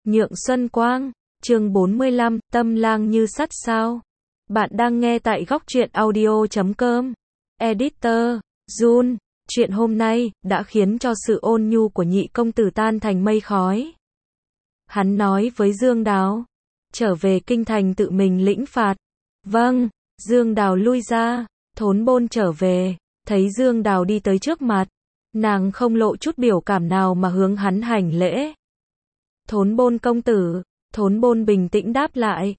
Nhượng Xuân Quang, chương 45, tâm lang như sắt sao. Bạn đang nghe tại góc truyện audio.com. Editor, Jun, chuyện hôm nay, đã khiến cho sự ôn nhu của nhị công tử tan thành mây khói. Hắn nói với Dương Đào, trở về kinh thành tự mình lĩnh phạt. Vâng, Dương Đào lui ra, Thốn Bôn trở về, thấy Dương Đào đi tới trước mặt. Nàng không lộ chút biểu cảm nào mà hướng hắn hành lễ. Thốn Bôn công tử, Thốn Bôn bình tĩnh đáp lại.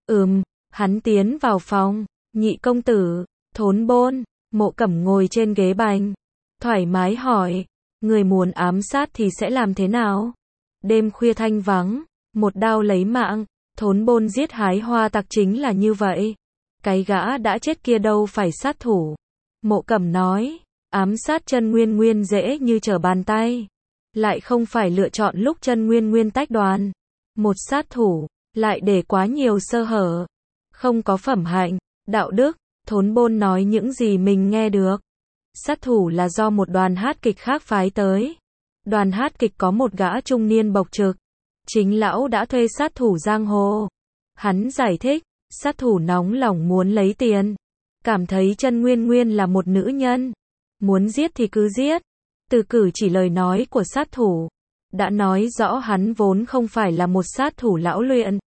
Hắn tiến vào phòng, nhị công tử, Thốn Bôn, Mộ Cẩm ngồi trên ghế bành. Thoải mái hỏi, người muốn ám sát thì sẽ làm thế nào? Đêm khuya thanh vắng, một đao lấy mạng, Thốn Bôn giết hái hoa tặc chính là như vậy. Cái gã đã chết kia đâu phải sát thủ. Mộ Cẩm nói, ám sát Chân Nguyên Nguyên dễ như trở bàn tay. Lại không phải lựa chọn lúc Chân Nguyên Nguyên tách đoàn. Một sát thủ, lại để quá nhiều sơ hở. Không có phẩm hạnh, đạo đức, Thốn Bôn nói những gì mình nghe được. Sát thủ là do một đoàn hát kịch khác phái tới. Đoàn hát kịch có một gã trung niên bộc trực. Chính lão đã thuê sát thủ giang hồ. Hắn giải thích, sát thủ nóng lòng muốn lấy tiền. Cảm thấy Chân Nguyên Nguyên là một nữ nhân. Muốn giết thì cứ giết. Từ cử chỉ lời nói của sát thủ đã nói rõ hắn vốn không phải là một sát thủ lão luyện.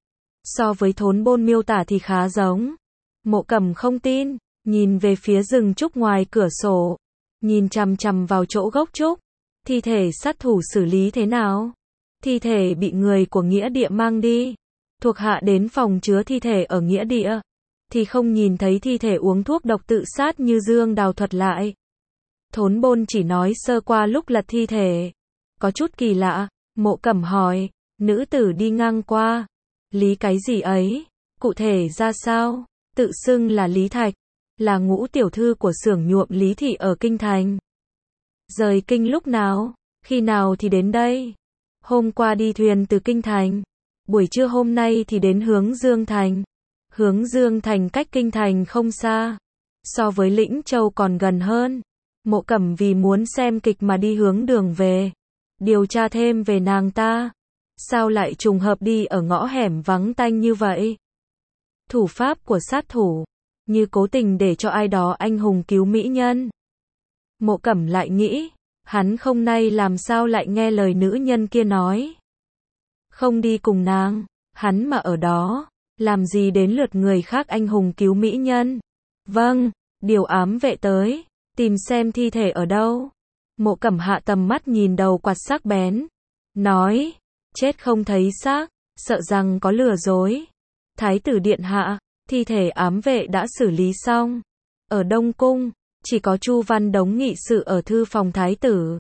So với Thốn Bôn miêu tả thì khá giống. Mộ Cẩm không tin, nhìn về phía rừng trúc ngoài cửa sổ, nhìn chằm chằm vào chỗ gốc trúc. Thi thể sát thủ xử lý thế nào? Thi thể bị người của nghĩa địa mang đi. Thuộc hạ đến phòng chứa thi thể ở nghĩa địa, thì không nhìn thấy thi thể uống thuốc độc tự sát như Dương Đào thuật lại. Thốn Bôn chỉ nói sơ qua lúc lật thi thể. Có chút kỳ lạ, Mộ Cẩm hỏi, nữ tử đi ngang qua. Lý cái gì ấy? Cụ thể ra sao? Tự xưng là Lý Thạch, là ngũ tiểu thư của xưởng nhuộm Lý Thị ở Kinh Thành. Rời kinh lúc nào? Khi nào thì đến đây? Hôm qua đi thuyền từ Kinh Thành. Buổi trưa hôm nay thì đến hướng Dương Thành. Hướng Dương Thành cách Kinh Thành không xa. So với Lĩnh Châu còn gần hơn. Mộ Cẩm vì muốn xem kịch mà đi hướng đường về. Điều tra thêm về nàng ta. Sao lại trùng hợp đi ở ngõ hẻm vắng tanh như vậy? Thủ pháp của sát thủ, như cố tình để cho ai đó anh hùng cứu mỹ nhân. Mộ Cẩm lại nghĩ, hắn không nay làm sao lại nghe lời nữ nhân kia nói. Không đi cùng nàng, hắn mà ở đó, làm gì đến lượt người khác anh hùng cứu mỹ nhân. Vâng, điều ám vệ tới, tìm xem thi thể ở đâu. Mộ Cẩm hạ tầm mắt nhìn đầu quạt sắc bén, nói, chết không thấy xác, sợ rằng có lừa dối. Thái tử điện hạ, thi thể ám vệ đã xử lý xong. Ở Đông Cung, chỉ có Chu Văn Đống nghị sự ở thư phòng thái tử.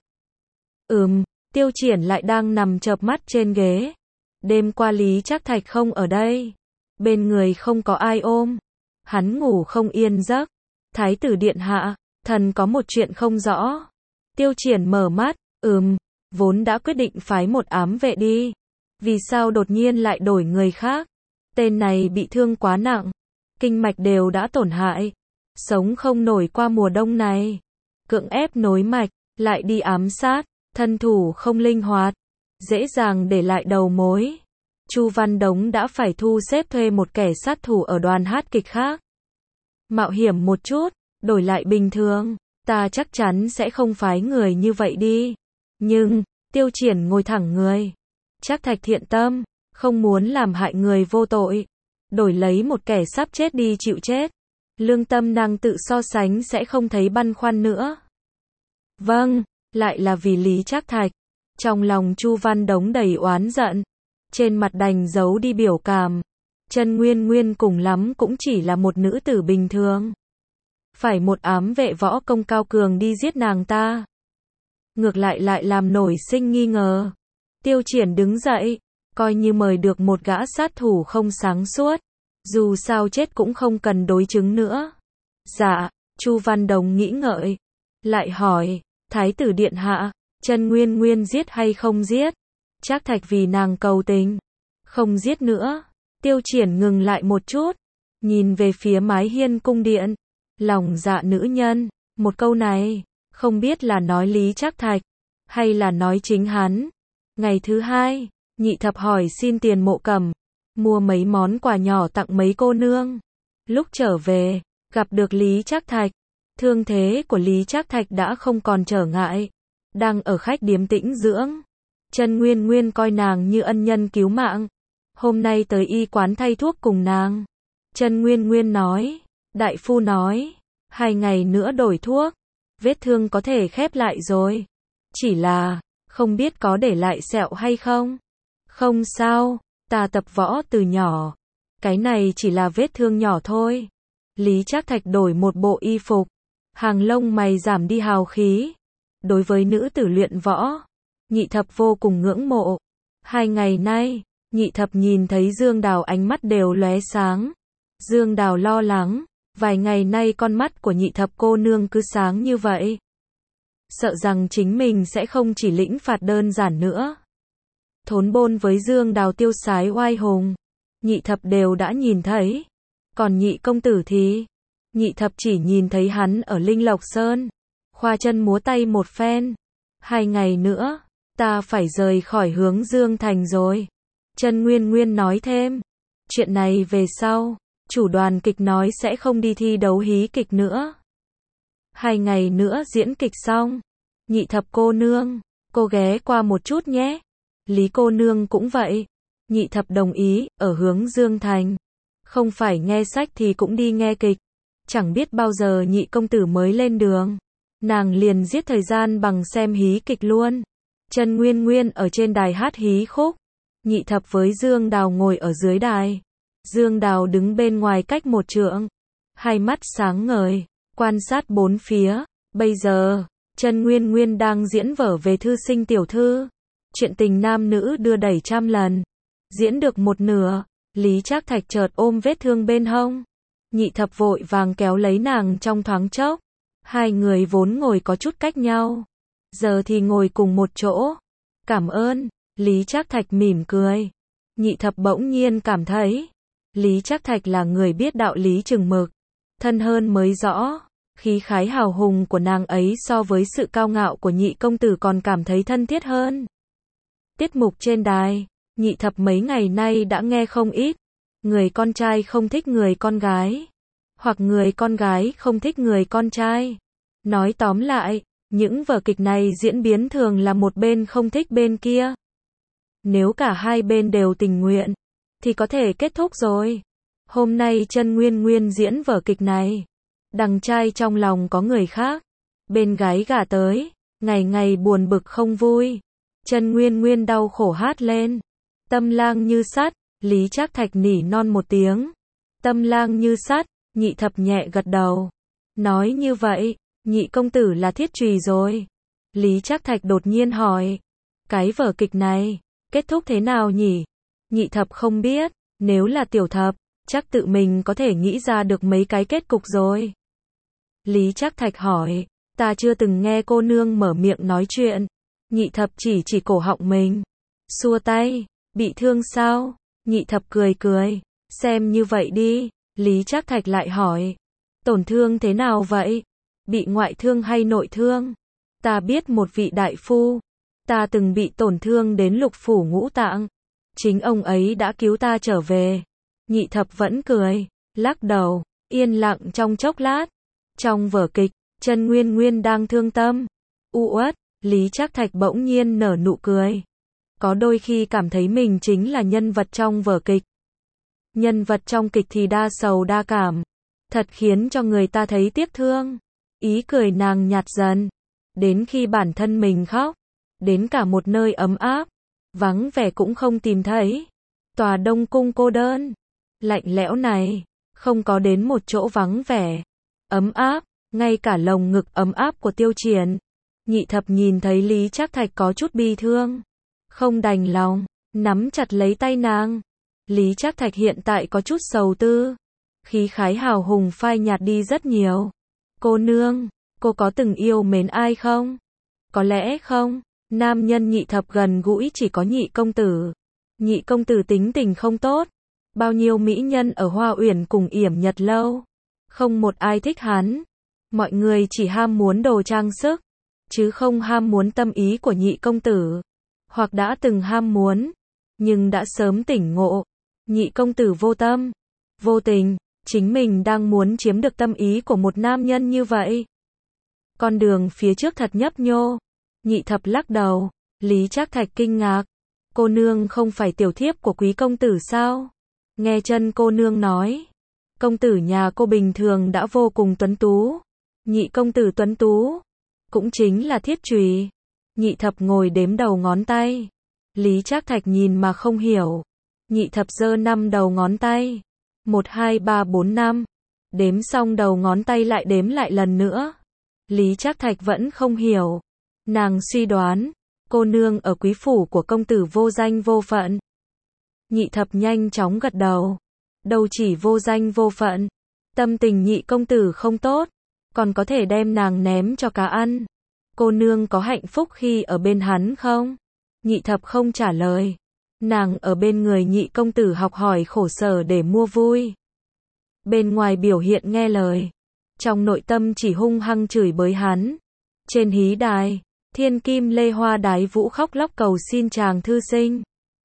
Tiêu Triển lại đang nằm chợp mắt trên ghế. Đêm qua Lý Trác Thạch không ở đây. Bên người không có ai ôm. Hắn ngủ không yên giấc. Thái tử điện hạ, thần có một chuyện không rõ. Tiêu Triển mở mắt, vốn đã quyết định phái một ám vệ đi. Vì sao đột nhiên lại đổi người khác? Tên này bị thương quá nặng. Kinh mạch đều đã tổn hại. Sống không nổi qua mùa đông này. Cưỡng ép nối mạch, lại đi ám sát. Thân thủ không linh hoạt. Dễ dàng để lại đầu mối. Chu Văn Đống đã phải thu xếp thuê một kẻ sát thủ ở đoàn hát kịch khác. Mạo hiểm một chút, đổi lại bình thường. Ta chắc chắn sẽ không phái người như vậy đi. Nhưng, Tiêu Triển ngồi thẳng người. Trác Thạch thiện tâm, không muốn làm hại người vô tội. Đổi lấy một kẻ sắp chết đi chịu chết. Lương tâm nàng tự so sánh sẽ không thấy băn khoăn nữa. Vâng, lại là vì Lý Trác Thạch. Trong lòng Chu Văn Đống đầy oán giận. Trên mặt đành giấu đi biểu cảm. Chân Nguyên Nguyên cùng lắm cũng chỉ là một nữ tử bình thường. Phải một ám vệ võ công cao cường đi giết nàng ta. Ngược lại làm nổi sinh nghi ngờ. Tiêu Triển đứng dậy, coi như mời được một gã sát thủ không sáng suốt. Dù sao chết cũng không cần đối chứng nữa. Dạ, Chu Văn Đống nghĩ ngợi. Lại hỏi, Thái tử điện hạ, Chân Nguyên Nguyên giết hay không giết? Trác Thạch vì nàng cầu tình. Không giết nữa. Tiêu Triển ngừng lại một chút. Nhìn về phía mái hiên cung điện. Lòng dạ nữ nhân. Một câu này, không biết là nói Lý Trác Thạch, hay là nói chính hắn. Ngày thứ hai, Nhị thập hỏi xin tiền Mộ Cẩm, mua mấy món quà nhỏ tặng mấy cô nương. Lúc trở về, gặp được Lý Trác Thạch. Thương thế của Lý Trác Thạch đã không còn trở ngại, đang ở khách điếm tĩnh dưỡng. Trần Nguyên Nguyên coi nàng như ân nhân cứu mạng, hôm nay tới y quán thay thuốc cùng nàng. Trần Nguyên Nguyên nói, đại phu nói, 2 ngày nữa đổi thuốc, vết thương có thể khép lại rồi. Chỉ là, không biết có để lại sẹo hay không? Không sao, ta tập võ từ nhỏ. Cái này chỉ là vết thương nhỏ thôi. Lý Trác Thạch đổi một bộ y phục, hàng lông mày giảm đi hào khí. Đối với nữ tử luyện võ, Nhị thập vô cùng ngưỡng mộ. 2 ngày nay, Nhị thập nhìn thấy Dương Đào ánh mắt đều lóe sáng. Dương Đào lo lắng, vài ngày nay con mắt của Nhị thập cô nương cứ sáng như vậy. Sợ rằng chính mình sẽ không chỉ lĩnh phạt đơn giản nữa. Thốn Bôn với Dương Đào tiêu sái oai hùng, Nhị thập đều đã nhìn thấy. Còn Nhị công tử thì, Nhị thập chỉ nhìn thấy hắn ở Linh Lộc Sơn, khoa chân múa tay một phen. 2 ngày nữa, ta phải rời khỏi hướng Dương Thành rồi. Trần Nguyên Nguyên nói thêm, chuyện này về sau, chủ đoàn kịch nói sẽ không đi thi đấu hí kịch nữa. 2 ngày nữa diễn kịch xong, Nhị thập cô nương, cô ghé qua một chút nhé. Lý cô nương cũng vậy. Nhị thập đồng ý, ở hướng Dương Thành. Không phải nghe sách thì cũng đi nghe kịch. Chẳng biết bao giờ Nhị công tử mới lên đường. Nàng liền giết thời gian bằng xem hí kịch luôn. Trần Nguyên Nguyên ở trên đài hát hí khúc. Nhị thập với Dương Đào ngồi ở dưới đài. Dương Đào đứng bên ngoài cách 1 trượng. Hai mắt sáng ngời, quan sát bốn phía. Bây giờ, Trần Nguyên Nguyên đang diễn vở về thư sinh tiểu thư. Chuyện tình nam nữ đưa đẩy trăm lần. Diễn được một nửa, Lý Trác Thạch chợt ôm vết thương bên hông. Nhị thập vội vàng kéo lấy nàng trong thoáng chốc. Hai người vốn ngồi có chút cách nhau, giờ thì ngồi cùng một chỗ. Cảm ơn, Lý Trác Thạch mỉm cười. Nhị thập bỗng nhiên cảm thấy, Lý Trác Thạch là người biết đạo lý chừng mực. Thân hơn mới rõ, khí khái hào hùng của nàng ấy so với sự cao ngạo của Nhị công tử còn cảm thấy thân thiết hơn. Tiết mục trên đài, Nhị thập mấy ngày nay đã nghe không ít. Người con trai không thích người con gái, hoặc người con gái không thích người con trai. Nói tóm lại, những vở kịch này diễn biến thường là một bên không thích bên kia. Nếu cả hai bên đều tình nguyện, thì có thể kết thúc rồi. Hôm nay Trần Nguyên Nguyên diễn vở kịch này. Đằng trai trong lòng có người khác, bên gái gả tới, ngày ngày buồn bực không vui. Trần Nguyên Nguyên đau khổ hát lên. Tâm lang như sắt, Lý Trác Thạch nỉ non một tiếng. Tâm lang như sắt, Nhị thập nhẹ gật đầu. Nói như vậy, Nhị công tử là thiết chùy rồi. Lý Trác Thạch đột nhiên hỏi, cái vở kịch này, kết thúc thế nào nhỉ? Nhị thập không biết, nếu là tiểu thập, chắc tự mình có thể nghĩ ra được mấy cái kết cục rồi. Lý Trác Thạch hỏi, ta chưa từng nghe cô nương mở miệng nói chuyện. Nhị thập chỉ cổ họng mình. Xua tay, bị thương sao? Nhị thập cười cười, xem như vậy đi. Lý Trác Thạch lại hỏi, tổn thương thế nào vậy? Bị ngoại thương hay nội thương? Ta biết một vị đại phu, ta từng bị tổn thương đến lục phủ ngũ tạng. Chính ông ấy đã cứu ta trở về. Nhị thập vẫn cười, lắc đầu, yên lặng trong chốc lát. Trong vở kịch, Trần Nguyên Nguyên đang thương tâm, u uất, Lý Trác Thạch bỗng nhiên nở nụ cười. Có đôi khi cảm thấy mình chính là nhân vật trong vở kịch. Nhân vật trong kịch thì đa sầu đa cảm, thật khiến cho người ta thấy tiếc thương. Ý cười nàng nhạt dần, đến khi bản thân mình khóc, đến cả một nơi ấm áp, vắng vẻ cũng không tìm thấy. Tòa Đông Cung cô đơn, lạnh lẽo này, không có đến một chỗ vắng vẻ, ấm áp, ngay cả lồng ngực ấm áp của Tiêu Triển. Nhị thập nhìn thấy Lý Trác Thạch có chút bi thương, không đành lòng, nắm chặt lấy tay nàng. Lý Trác Thạch hiện tại có chút sầu tư, khí khái hào hùng phai nhạt đi rất nhiều. Cô nương, cô có từng yêu mến ai không? Có lẽ không. Nam nhân Nhị thập gần gũi chỉ có Nhị công tử. Nhị công tử tính tình không tốt. Bao nhiêu mỹ nhân ở Hoa Uyển cùng yểm nhật lâu, không một ai thích hắn. Mọi người chỉ ham muốn đồ trang sức, chứ không ham muốn tâm ý của Nhị công tử. Hoặc đã từng ham muốn, nhưng đã sớm tỉnh ngộ. Nhị công tử vô tâm, vô tình, chính mình đang muốn chiếm được tâm ý của một nam nhân như vậy. Con đường phía trước thật nhấp nhô. Nhị thập lắc đầu. Lý Trác Thạch kinh ngạc. Cô nương không phải tiểu thiếp của quý công tử sao? Nghe chân cô nương nói. Công tử nhà cô bình thường đã vô cùng tuấn tú. Nhị công tử tuấn tú. Cũng chính là thiết chùy. Nhị thập ngồi đếm đầu ngón tay. Lý Trác Thạch nhìn mà không hiểu. Nhị thập giơ 5 đầu ngón tay. 1, 2, 3, 4, 5. Đếm xong đầu ngón tay lại đếm lại lần nữa. Lý Trác Thạch vẫn không hiểu. Nàng suy đoán, cô nương ở quý phủ của công tử vô danh vô phận. Nhị thập nhanh chóng gật đầu. Đâu chỉ vô danh vô phận, tâm tình nhị công tử không tốt, còn có thể đem nàng ném cho cá ăn. Cô nương có hạnh phúc khi ở bên hắn không? Nhị thập không trả lời. Nàng ở bên người nhị công tử học hỏi khổ sở để mua vui. Bên ngoài biểu hiện nghe lời, trong nội tâm chỉ hung hăng chửi bới hắn. Trên hí đài, thiên kim Lê Hoa Đái Vũ khóc lóc cầu xin chàng thư sinh.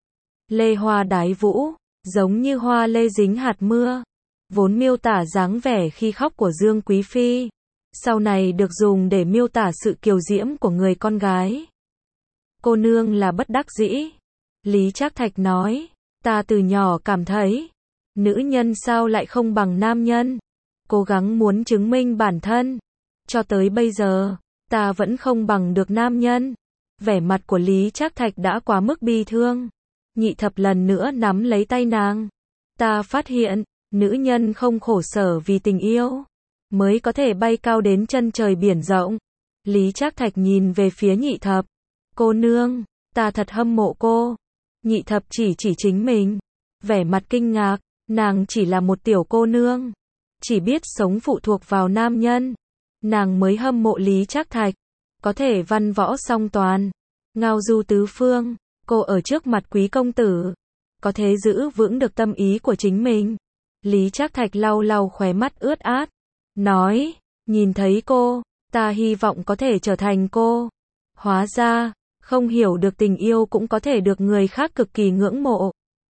Lê Hoa Đái Vũ, giống như hoa lê dính hạt mưa, vốn miêu tả dáng vẻ khi khóc của Dương Quý Phi, sau này được dùng để miêu tả sự kiều diễm của người con gái. Cô nương là bất đắc dĩ. Lý Trác Thạch nói, ta từ nhỏ cảm thấy, nữ nhân sao lại không bằng nam nhân, cố gắng muốn chứng minh bản thân. Cho tới bây giờ, ta vẫn không bằng được nam nhân. Vẻ mặt của Lý Trác Thạch đã quá mức bi thương. Nhị thập lần nữa nắm lấy tay nàng. Ta phát hiện, nữ nhân không khổ sở vì tình yêu, mới có thể bay cao đến chân trời biển rộng. Lý Trác Thạch nhìn về phía nhị thập. Cô nương, ta thật hâm mộ cô. Nhị thập chỉ chính mình. Vẻ mặt kinh ngạc, nàng chỉ là một tiểu cô nương, chỉ biết sống phụ thuộc vào nam nhân. Nàng mới hâm mộ Lý Trác Thạch, có thể văn võ song toàn, ngao du tứ phương. Cô ở trước mặt quý công tử, có thể giữ vững được tâm ý của chính mình. Lý Trác Thạch lau lau khóe mắt ướt át, nói, nhìn thấy cô, ta hy vọng có thể trở thành cô. Hóa ra, không hiểu được tình yêu cũng có thể được người khác cực kỳ ngưỡng mộ.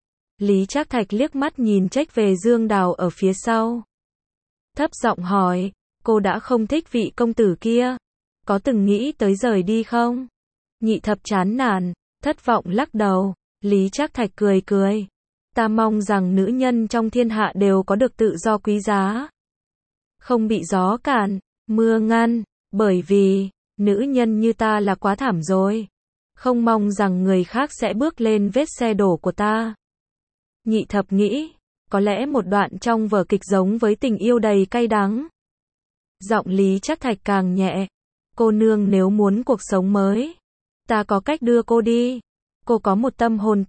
Lý Trác Thạch liếc mắt nhìn trách về Dương Đào ở phía sau. Thấp giọng hỏi, cô đã không thích vị công tử kia, có từng nghĩ tới rời đi không? Nhị thập chán nản, thất vọng lắc đầu. Lý Trác Thạch cười cười. Ta mong rằng nữ nhân trong thiên hạ đều có được tự do quý giá, không bị gió cản, mưa ngăn, bởi vì, nữ nhân như ta là quá thảm rồi. Không mong rằng người khác sẽ bước lên vết xe đổ của ta. Nhị thập nghĩ, có lẽ một đoạn trong vở kịch giống với tình yêu đầy cay đắng. Giọng Lý Trác Thạch càng nhẹ. Cô nương nếu muốn cuộc sống mới, ta có cách đưa cô đi. Cô có một tâm hồn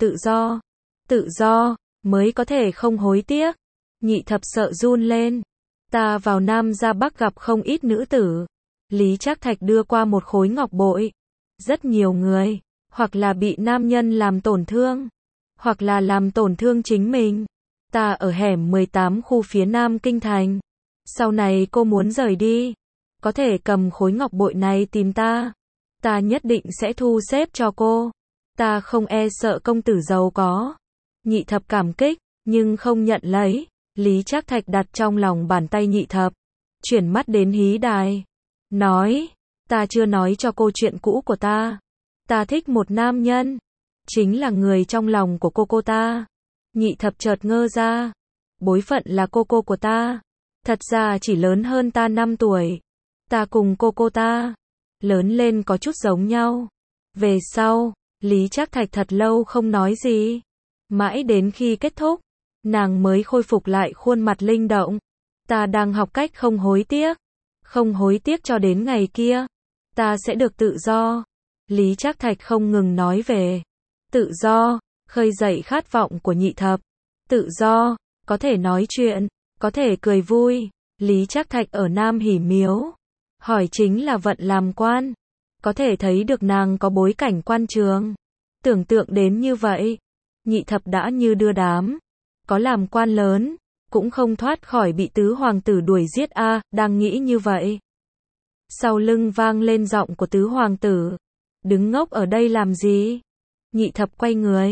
tự do, mới có thể không hối tiếc. Nhị thập sợ run lên. Ta vào Nam ra Bắc gặp không ít nữ tử. Lý Trác Thạch đưa qua một khối ngọc bội. Rất nhiều người, hoặc là bị nam nhân làm tổn thương, hoặc là làm tổn thương chính mình. Ta ở hẻm 18 khu phía Nam Kinh Thành. Sau này cô muốn rời đi, có thể cầm khối ngọc bội này tìm ta. Ta nhất định sẽ thu xếp cho cô. Ta không e sợ công tử giàu có. Nhị thập cảm kích, nhưng không nhận lấy. Lý Trác Thạch đặt trong lòng bàn tay nhị thập, chuyển mắt đến hí đài, nói, ta chưa nói cho cô chuyện cũ của ta. Ta thích một nam nhân, chính là người trong lòng của cô ta. Nhị thập chợt ngơ ra, bối phận là cô của ta, thật ra chỉ lớn hơn ta 5 tuổi. Ta cùng cô ta, lớn lên có chút giống nhau. Về sau, Lý Trác Thạch thật lâu không nói gì. Mãi đến khi kết thúc, nàng mới khôi phục lại khuôn mặt linh động. Ta đang học cách không hối tiếc. Không hối tiếc cho đến ngày kia, ta sẽ được tự do. Lý Trác Thạch không ngừng nói về tự do, khơi dậy khát vọng của nhị thập. Tự do, có thể nói chuyện, có thể cười vui. Lý Trác Thạch ở Nam Hỷ Miếu, hỏi chính là vận làm quan. Có thể thấy được nàng có bối cảnh quan trường. Tưởng tượng đến như vậy, nhị thập đã như đưa đám. Có làm quan lớn, cũng không thoát khỏi bị tứ hoàng tử đuổi giết a. Đang nghĩ như vậy, sau lưng vang lên giọng của tứ hoàng tử. Đứng ngốc ở đây làm gì? Nhị thập quay người,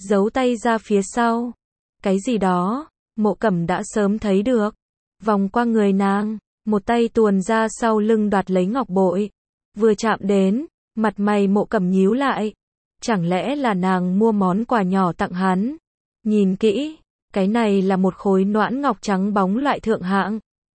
giấu tay ra phía sau. Cái gì đó, Mộ Cẩm đã sớm thấy được. Vòng qua người nàng, một tay tuồn ra sau lưng đoạt lấy ngọc bội. Vừa chạm đến, mặt mày Mộ Cẩm nhíu lại. Chẳng lẽ là nàng mua món quà nhỏ tặng hắn? Nhìn kỹ, cái này là một khối noãn ngọc trắng bóng loại thượng hạng.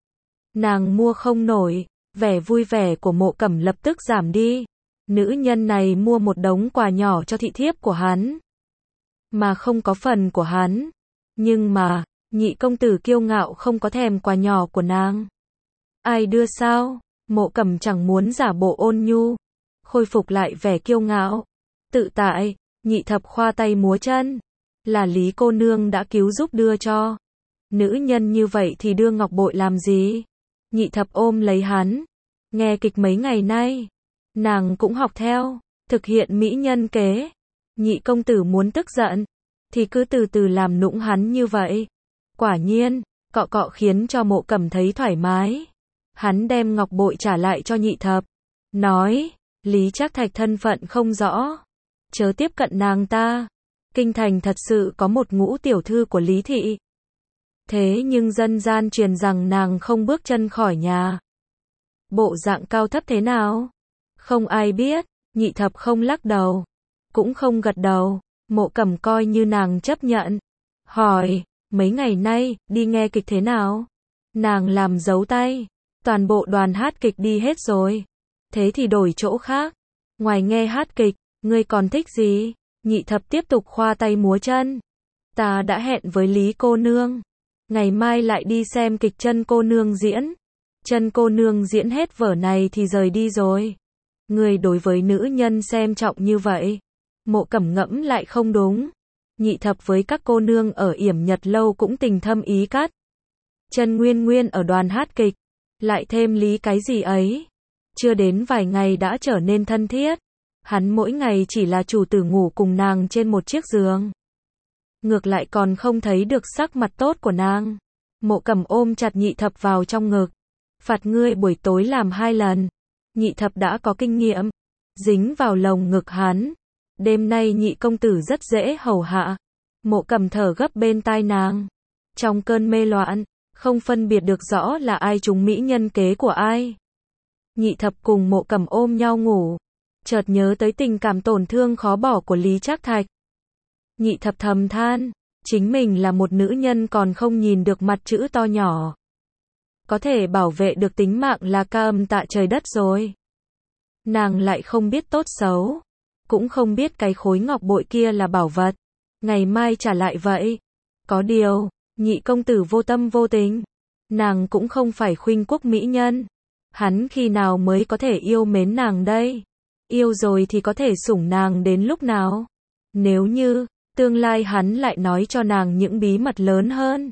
Nàng mua không nổi, vẻ vui vẻ của Mộ Cẩm lập tức giảm đi. Nữ nhân này mua một đống quà nhỏ cho thị thiếp của hắn, mà không có phần của hắn. Nhưng mà, nhị công tử kiêu ngạo không có thèm quà nhỏ của nàng. Ai đưa sao? Mộ Cẩm chẳng muốn giả bộ ôn nhu, khôi phục lại vẻ kiêu ngạo, tự tại. Nhị thập khoa tay múa chân, là Lý cô nương đã cứu giúp đưa cho. Nữ nhân như vậy thì đưa ngọc bội làm gì? Nhị thập ôm lấy hắn, nghe kịch mấy ngày nay, nàng cũng học theo, thực hiện mỹ nhân kế. Nhị công tử muốn tức giận, thì cứ từ từ làm nũng hắn như vậy. Quả nhiên, cọ cọ khiến cho Mộ Cẩm thấy thoải mái. Hắn đem ngọc bội trả lại cho nhị thập, nói, Lý Trác Thạch thân phận không rõ, chớ tiếp cận nàng ta. Kinh thành thật sự có một ngũ tiểu thư của Lý thị. Thế nhưng dân gian truyền rằng nàng không bước chân khỏi nhà. Bộ dạng cao thấp thế nào? Không ai biết. Nhị thập không lắc đầu, cũng không gật đầu. Mộ Cẩm coi như nàng chấp nhận. Hỏi, mấy ngày nay, đi nghe kịch thế nào? Nàng làm dấu tay. Toàn bộ đoàn hát kịch đi hết rồi. Thế thì đổi chỗ khác. Ngoài nghe hát kịch, ngươi còn thích gì? Nhị thập tiếp tục khoa tay múa chân. Ta đã hẹn với Lý cô nương, ngày mai lại đi xem kịch Chân cô nương diễn. Chân cô nương diễn hết vở này thì rời đi rồi. Người đối với nữ nhân xem trọng như vậy. Mộ Cẩm ngẫm lại không đúng. Nhị thập với các cô nương ở Yểm Nhật lâu cũng tình thâm ý cắt. Chân Nguyên Nguyên ở đoàn hát kịch, lại thêm Lý cái gì ấy. Chưa đến vài ngày đã trở nên thân thiết. Hắn mỗi ngày chỉ là chủ tử ngủ cùng nàng trên một chiếc giường. Ngược lại còn không thấy được sắc mặt tốt của nàng. Mộ Cẩm ôm chặt nhị thập vào trong ngực. Phạt ngươi buổi tối làm 2 lần. Nhị thập đã có kinh nghiệm, dính vào lồng ngực hắn. Đêm nay nhị công tử rất dễ hầu hạ. Mộ Cẩm thở gấp bên tai nàng. Trong cơn mê loạn, không phân biệt được rõ là ai trúng mỹ nhân kế của ai. Nhị thập cùng Mộ Cẩm ôm nhau ngủ. Chợt nhớ tới tình cảm tổn thương khó bỏ của Lý Trác Thạch. Nhị thập thầm than, chính mình là một nữ nhân còn không nhìn được mặt chữ to nhỏ. Có thể bảo vệ được tính mạng là ca âm tạ trời đất rồi. Nàng lại không biết tốt xấu, cũng không biết cái khối ngọc bội kia là bảo vật. Ngày mai trả lại vậy. Có điều, nhị công tử vô tâm vô tình. Nàng cũng không phải khuynh quốc mỹ nhân. Hắn khi nào mới có thể yêu mến nàng đây? Yêu rồi thì có thể sủng nàng đến lúc nào? Nếu như, tương lai hắn lại nói cho nàng những bí mật lớn hơn.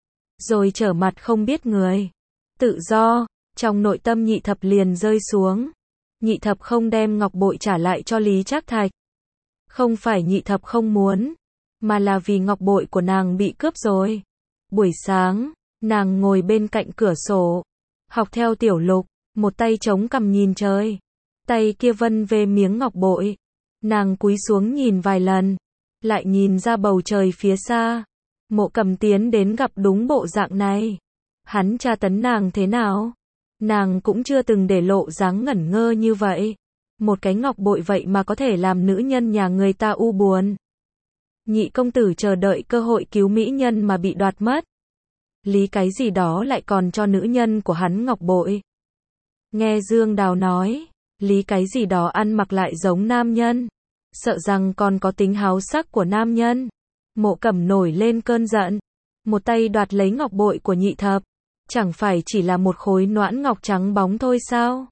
Rồi trở mặt không biết người. Tự do, trong nội tâm nhị thập liền rơi xuống. Nhị thập không đem ngọc bội trả lại cho Lý Trác Thạch. Không phải nhị thập không muốn, mà là vì ngọc bội của nàng bị cướp rồi. Buổi sáng, nàng ngồi bên cạnh cửa sổ, học theo Tiểu Lục, một tay chống cằm nhìn trời. Tay kia vân về miếng ngọc bội. Nàng cúi xuống nhìn vài lần, lại nhìn ra bầu trời phía xa. Mộ Cẩm tiến đến gặp đúng bộ dạng này. Hắn tra tấn nàng thế nào? Nàng cũng chưa từng để lộ dáng ngẩn ngơ như vậy. Một cái ngọc bội vậy mà có thể làm nữ nhân nhà người ta u buồn. Nhị công tử chờ đợi cơ hội cứu mỹ nhân mà bị đoạt mất. Lý cái gì đó lại còn cho nữ nhân của hắn ngọc bội. Nghe Dương Đào nói, Lý cái gì đó ăn mặc lại giống nam nhân, sợ rằng còn có tính háo sắc của nam nhân. Mộ Cẩm nổi lên cơn giận, một tay đoạt lấy ngọc bội của nhị thập. Chẳng phải chỉ là một khối noãn ngọc trắng bóng thôi sao?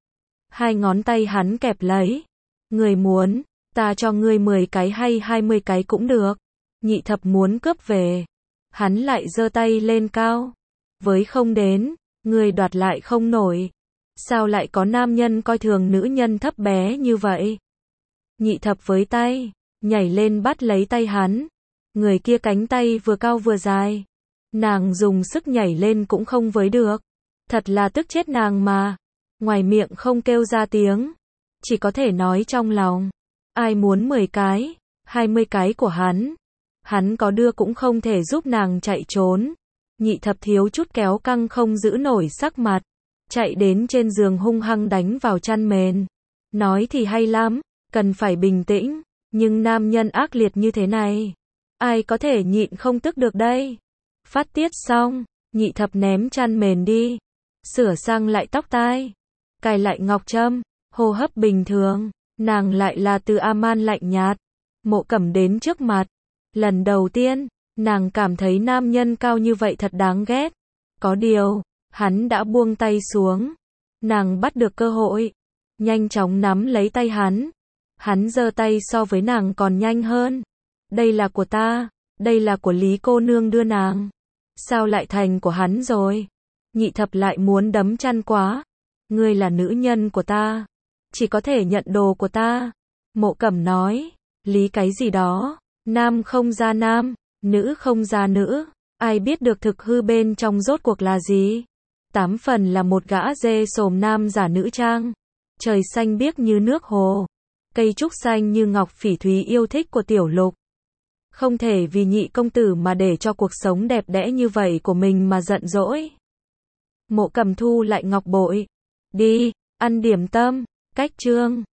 2 ngón tay hắn kẹp lấy. Người muốn, ta cho ngươi 10 cái hay 20 cái cũng được. Nhị thập muốn cướp về. Hắn lại giơ tay lên cao. Với không đến, ngươi đoạt lại không nổi. Sao lại có nam nhân coi thường nữ nhân thấp bé như vậy? Nhị thập với tay, nhảy lên bắt lấy tay hắn. Người kia cánh tay vừa cao vừa dài. Nàng dùng sức nhảy lên cũng không với được. Thật là tức chết nàng mà. Ngoài miệng không kêu ra tiếng, chỉ có thể nói trong lòng. Ai muốn 10 cái? 20 cái của hắn có đưa cũng không thể giúp nàng chạy trốn. Nhị thập thiếu chút kéo căng không giữ nổi sắc mặt, chạy đến trên giường hung hăng đánh vào chăn mền. Nói thì hay lắm, cần phải bình tĩnh, nhưng nam nhân ác liệt như thế này, ai có thể nhịn không tức được đây. Phát tiết xong, nhị thập ném chăn mền đi, sửa sang lại tóc tai, cài lại ngọc trâm, hô hấp bình thường, nàng lại là Từ A Man lạnh nhạt. Mộ Cẩm đến trước mặt, lần đầu tiên, nàng cảm thấy nam nhân cao như vậy thật đáng ghét. Có điều, hắn đã buông tay xuống, nàng bắt được cơ hội, nhanh chóng nắm lấy tay hắn. Hắn giơ tay so với nàng còn nhanh hơn. Đây là của ta, đây là của Lý cô nương đưa nàng. Sao lại thành của hắn rồi? Nhị thập lại muốn đấm chăn quá. Ngươi là nữ nhân của ta, chỉ có thể nhận đồ của ta. Mộ Cẩm nói, Lý cái gì đó, nam không ra nam, nữ không ra nữ, ai biết được thực hư bên trong rốt cuộc là gì? 8 phần là một gã dê sồm nam giả nữ trang. Trời xanh biếc như nước hồ, cây trúc xanh như ngọc phỉ thúy yêu thích của Tiểu Lục. Không thể vì nhị công tử mà để cho cuộc sống đẹp đẽ như vậy của mình mà giận dỗi. Mộ Cẩm thu lại ngọc bội. Đi, ăn điểm tâm, cách chương.